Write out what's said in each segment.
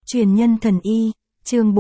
Truyền nhân thần y, chương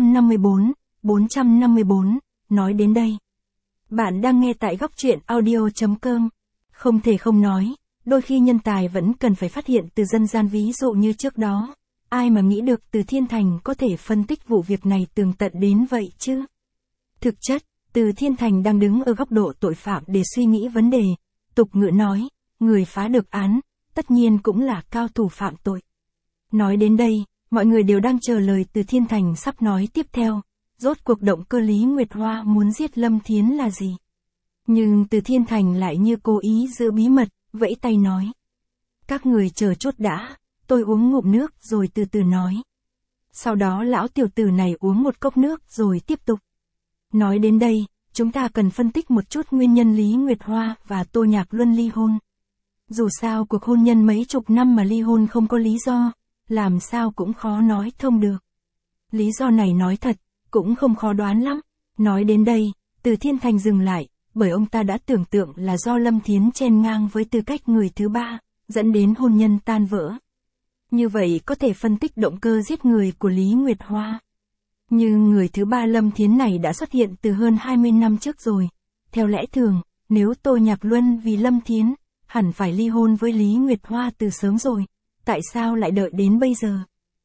454, nói đến đây. Bạn đang nghe tại góc truyện audio.com. Không thể không nói, đôi khi nhân tài vẫn cần phải phát hiện từ dân gian, ví dụ như trước đó. Ai mà nghĩ được Từ Thiên Thành có thể phân tích vụ việc này tường tận đến vậy chứ? Thực chất, Từ Thiên Thành đang đứng ở góc độ tội phạm để suy nghĩ vấn đề. Tục ngữ nói, người phá được án, tất nhiên cũng là cao thủ phạm tội. Nói đến đây, mọi người đều đang chờ lời Từ Thiên Thành sắp nói tiếp theo. Rốt cuộc động cơ Lý Nguyệt Hoa muốn giết Lâm Thiến là gì? Nhưng Từ Thiên Thành lại như cố ý giữ bí mật, vẫy tay nói. Các người chờ chút đã, tôi uống ngụm nước rồi từ từ nói. Sau đó lão tiểu tử này uống một cốc nước rồi tiếp tục. Nói đến đây, chúng ta cần phân tích một chút nguyên nhân Lý Nguyệt Hoa và Tô Nhạc Luân ly hôn. Dù sao cuộc hôn nhân mấy chục năm mà ly hôn không có lý do, làm sao cũng khó nói thông được. Lý do này nói thật, cũng không khó đoán lắm. Nói đến đây, Từ Thiên Thành dừng lại, bởi ông ta đã tưởng tượng là do Lâm Thiến chen ngang với tư cách người thứ ba, dẫn đến hôn nhân tan vỡ. Như vậy có thể phân tích động cơ giết người của Lý Nguyệt Hoa. Nhưng người thứ ba Lâm Thiến này đã xuất hiện từ hơn 20 năm trước rồi. Theo lẽ thường, nếu Tô Nhạc Luân vì Lâm Thiến, hẳn phải ly hôn với Lý Nguyệt Hoa từ sớm rồi. Tại sao lại đợi đến bây giờ?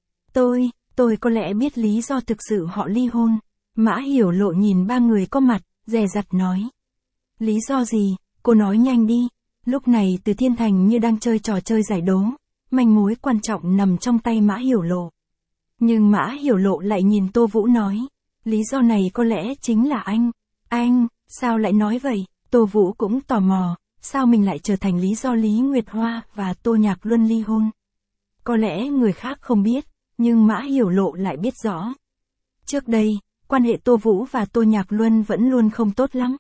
Tôi có lẽ biết lý do thực sự họ ly hôn. Mã Hiểu Lộ nhìn ba người có mặt, dè dặt nói. Lý do gì, cô nói nhanh đi. Lúc này Từ Thiên Thành như đang chơi trò chơi giải đố. Manh mối quan trọng nằm trong tay Mã Hiểu Lộ. Nhưng Mã Hiểu Lộ lại nhìn Tô Vũ nói. Lý do này có lẽ chính là anh. Anh, sao lại nói vậy? Tô Vũ cũng tò mò. Sao mình lại trở thành lý do Lý Nguyệt Hoa và Tô Nhạc Luân ly hôn? Có lẽ người khác không biết, nhưng Mã Hiểu Lộ lại biết rõ. Trước đây, quan hệ Tô Vũ và Tô Nhạc Luân vẫn luôn không tốt lắm.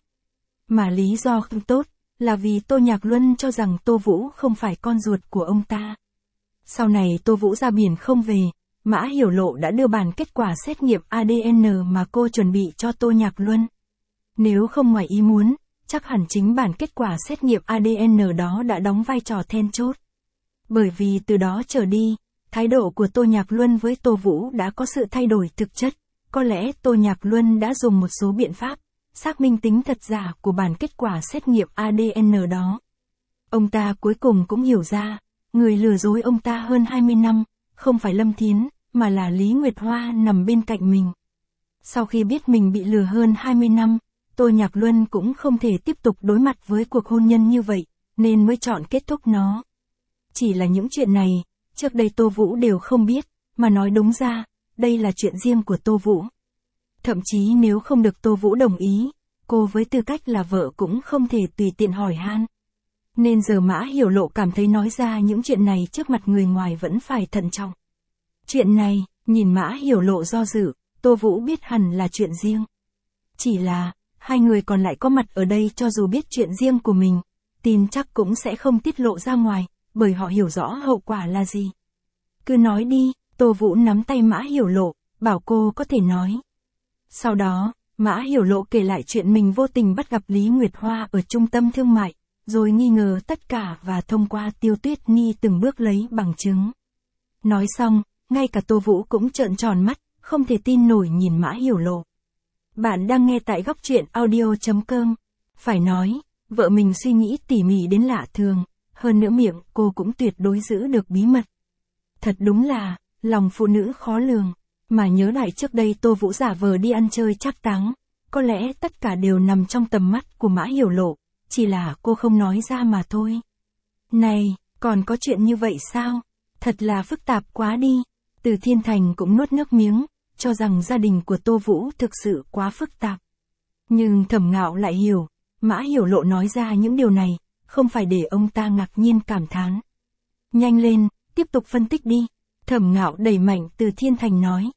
Mà lý do không tốt, là vì Tô Nhạc Luân cho rằng Tô Vũ không phải con ruột của ông ta. Sau này Tô Vũ ra biển không về, Mã Hiểu Lộ đã đưa bản kết quả xét nghiệm ADN mà cô chuẩn bị cho Tô Nhạc Luân. Nếu không ngoài ý muốn, chắc hẳn chính bản kết quả xét nghiệm ADN đó đã đóng vai trò then chốt. Bởi vì từ đó trở đi, thái độ của Tô Nhạc Luân với Tô Vũ đã có sự thay đổi thực chất. Có lẽ Tô Nhạc Luân đã dùng một số biện pháp, xác minh tính thật giả của bản kết quả xét nghiệm ADN đó. Ông ta cuối cùng cũng hiểu ra, người lừa dối ông ta hơn 20 năm, không phải Lâm Thiến, mà là Lý Nguyệt Hoa nằm bên cạnh mình. Sau khi biết mình bị lừa hơn 20 năm, Tô Nhạc Luân cũng không thể tiếp tục đối mặt với cuộc hôn nhân như vậy, nên mới chọn kết thúc nó. Chỉ là những chuyện này, trước đây Tô Vũ đều không biết, mà nói đúng ra, đây là chuyện riêng của Tô Vũ. Thậm chí nếu không được Tô Vũ đồng ý, cô với tư cách là vợ cũng không thể tùy tiện hỏi han. Nên giờ Mã Hiểu Lộ cảm thấy nói ra những chuyện này trước mặt người ngoài vẫn phải thận trọng. Chuyện này, nhìn Mã Hiểu Lộ do dự, Tô Vũ biết hẳn là chuyện riêng. Chỉ là, hai người còn lại có mặt ở đây cho dù biết chuyện riêng của mình, tin chắc cũng sẽ không tiết lộ ra ngoài, bởi họ hiểu rõ hậu quả là gì. Cứ nói đi, Tô Vũ nắm tay Mã Hiểu Lộ, bảo cô có thể nói. Sau đó, Mã Hiểu Lộ kể lại chuyện mình vô tình bắt gặp Lý Nguyệt Hoa ở trung tâm thương mại, rồi nghi ngờ tất cả và thông qua Tiêu Tuyết Nhi từng bước lấy bằng chứng. Nói xong, ngay cả Tô Vũ cũng trợn tròn mắt, không thể tin nổi nhìn Mã Hiểu Lộ. Bạn đang nghe tại góc truyện audio.com. Phải nói, vợ mình suy nghĩ tỉ mỉ đến lạ thường, hơn nữa miệng cô cũng tuyệt đối giữ được bí mật. Thật đúng là, lòng phụ nữ khó lường. Mà nhớ lại trước đây Tô Vũ giả vờ đi ăn chơi trác táng, có lẽ tất cả đều nằm trong tầm mắt của Mã Hiểu Lộ, chỉ là cô không nói ra mà thôi. Này, còn có chuyện như vậy sao? Thật là phức tạp quá đi. Từ Thiên Thành cũng nuốt nước miếng, cho rằng gia đình của Tô Vũ thực sự quá phức tạp. Nhưng Thẩm Ngạo lại hiểu, Mã Hiểu Lộ nói ra những điều này, không phải để ông ta ngạc nhiên cảm thán. Nhanh lên, tiếp tục phân tích đi. Thẩm Ngạo đẩy mạnh Từ Thiên Thành nói.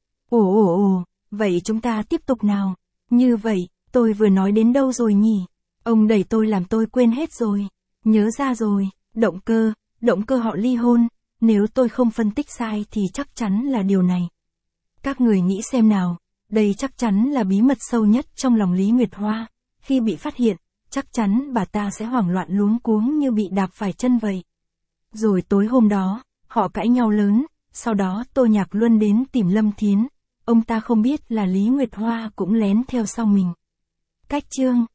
Ồ, vậy chúng ta tiếp tục nào. Như vậy, tôi vừa nói đến đâu rồi nhỉ? Ông đẩy tôi làm tôi quên hết rồi. Nhớ ra rồi, động cơ họ ly hôn. Nếu tôi không phân tích sai thì chắc chắn là điều này. Các người nghĩ xem nào, đây chắc chắn là bí mật sâu nhất trong lòng Lý Nguyệt Hoa. Khi bị phát hiện, chắc chắn bà ta sẽ hoảng loạn luống cuống như bị đạp phải chân vậy. Rồi tối hôm đó, họ cãi nhau lớn, Sau đó Tô Nhạc Luân đến tìm Lâm Thiến, ông ta không biết là Lý Nguyệt Hoa cũng lén theo sau mình. Cách chương